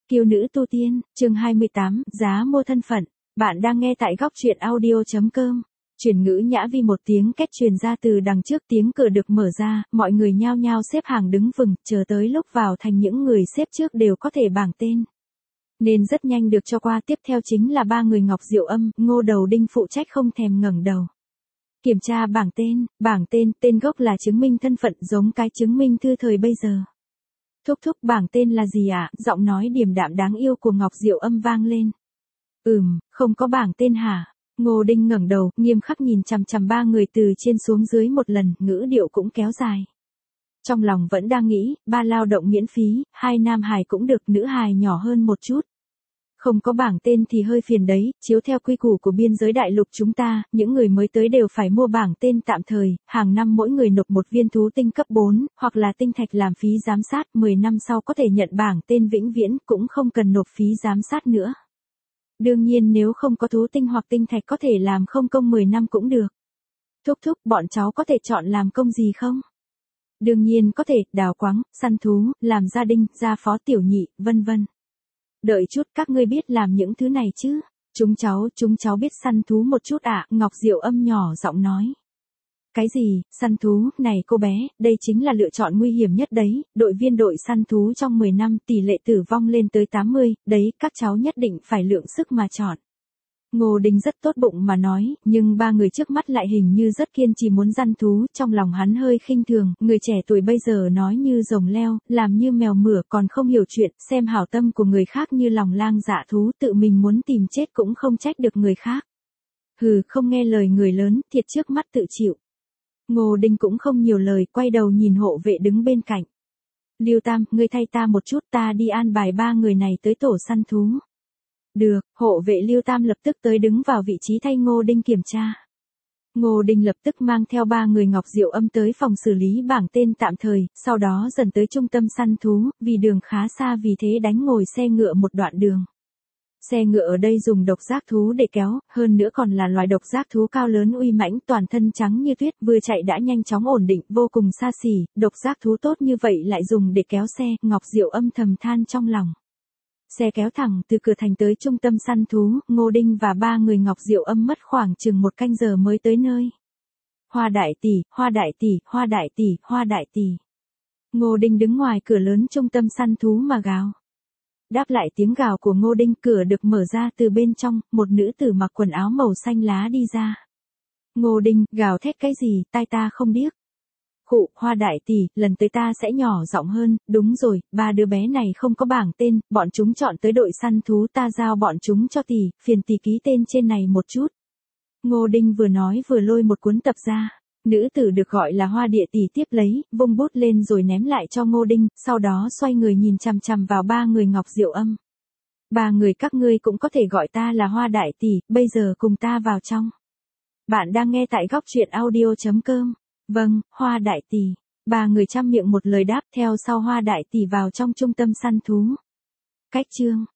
Kiêu nữ tu tiên, chương 28, giá mua thân phận. Bạn đang nghe tại góc truyện audio.com. Chuyển ngữ nhã vi một tiếng két truyền ra từ đằng trước, tiếng cửa được mở ra, mọi người nhao nhao xếp hàng đứng vừng, chờ tới lúc vào thành những người xếp trước đều có thể bảng tên. Nên rất nhanh được cho qua. Tiếp theo chính là ba người Ngọc Diệu Âm, Ngô Đầu Đinh phụ trách không thèm ngẩng đầu. Kiểm tra bảng tên, tên gốc là chứng minh thân phận giống cái chứng minh thư thời bây giờ. Thúc thúc, bảng tên là gì ạ? Giọng nói điềm đạm đáng yêu của Ngọc Diệu Âm vang lên. Không có bảng tên hả? Ngô Đinh ngẩng đầu, nghiêm khắc nhìn chằm chằm ba người từ trên xuống dưới một lần, ngữ điệu cũng kéo dài. Trong lòng vẫn đang nghĩ, ba lao động miễn phí, hai nam hài cũng được, nữ hài nhỏ hơn một chút. Không có bảng tên thì hơi phiền đấy, chiếu theo quy củ của biên giới đại lục chúng ta, những người mới tới đều phải mua bảng tên tạm thời, hàng năm mỗi người nộp một viên thú tinh cấp 4, hoặc là tinh thạch làm phí giám sát, 10 năm sau có thể nhận bảng tên vĩnh viễn, cũng không cần nộp phí giám sát nữa. Đương nhiên nếu không có thú tinh hoặc tinh thạch có thể làm không công 10 năm cũng được. Thúc thúc, bọn cháu có thể chọn làm công gì không? Đương nhiên có thể, đào quáng, săn thú, làm gia đình, gia phó tiểu nhị, vân vân. Đợi chút, các ngươi biết làm những thứ này chứ? Chúng cháu biết săn thú một chút ạ, Ngọc Diệu Âm nhỏ giọng nói. Cái gì, săn thú, này cô bé, đây chính là lựa chọn nguy hiểm nhất đấy, đội viên đội săn thú trong 10 năm tỷ lệ tử vong lên tới 80, đấy, các cháu nhất định phải lượng sức mà chọn. Ngô Đinh rất tốt bụng mà nói, nhưng ba người trước mắt lại hình như rất kiên trì muốn săn thú, trong lòng hắn hơi khinh thường, người trẻ tuổi bây giờ nói như rồng leo, làm như mèo mửa, còn không hiểu chuyện, xem hảo tâm của người khác như lòng lang dạ thú, tự mình muốn tìm chết cũng không trách được người khác. Không nghe lời người lớn, thiệt trước mắt tự chịu. Ngô Đinh cũng không nhiều lời, quay đầu nhìn hộ vệ đứng bên cạnh. Lưu Tam, ngươi thay ta một chút, ta đi an bài ba người này tới tổ săn thú. Được, hộ vệ Lưu Tam lập tức tới đứng vào vị trí thay Ngô Đinh kiểm tra. Ngô Đinh lập tức mang theo ba người Ngọc Diệu Âm tới phòng xử lý bảng tên tạm thời, sau đó dần tới trung tâm săn thú, vì đường khá xa vì thế đánh ngồi xe ngựa một đoạn đường. Xe ngựa ở đây dùng độc giác thú để kéo, hơn nữa còn là loài độc giác thú cao lớn uy mãnh, toàn thân trắng như tuyết, vừa chạy đã nhanh chóng ổn định, vô cùng xa xỉ, độc giác thú tốt như vậy lại dùng để kéo xe, Ngọc Diệu Âm thầm than trong lòng. Xe kéo thẳng từ cửa thành tới trung tâm săn thú, Ngô Đinh và ba người Ngọc Diệu Âm mất khoảng chừng 1 canh giờ mới tới nơi. Hoa đại tỷ, Hoa đại tỷ, Hoa đại tỷ, Hoa đại tỷ. Ngô Đinh đứng ngoài cửa lớn trung tâm săn thú mà gào. Đáp lại tiếng gào của Ngô Đinh, cửa được mở ra, từ bên trong, một nữ tử mặc quần áo màu xanh lá đi ra. Ngô Đinh, gào thét cái gì, tai ta không điếc. Hoa đại tỷ, lần tới ta sẽ nhỏ giọng hơn, đúng rồi, ba đứa bé này không có bảng tên, bọn chúng chọn tới đội săn thú, ta giao bọn chúng cho tỷ, phiền tỷ ký tên trên này một chút. Ngô Đinh vừa nói vừa lôi một cuốn tập ra. Nữ tử được gọi là Hoa địa tỷ tiếp lấy, vung bút lên rồi ném lại cho Ngô Đinh, sau đó xoay người nhìn chằm chằm vào ba người Ngọc Diệu Âm. Ba người các ngươi cũng có thể gọi ta là Hoa đại tỷ, bây giờ cùng ta vào trong. Bạn đang nghe tại góc truyện audio.com. Vâng, Hoa đại tỷ. Ba người chăm miệng một lời đáp, theo sau Hoa đại tỷ vào trong trung tâm săn thú. Cách chương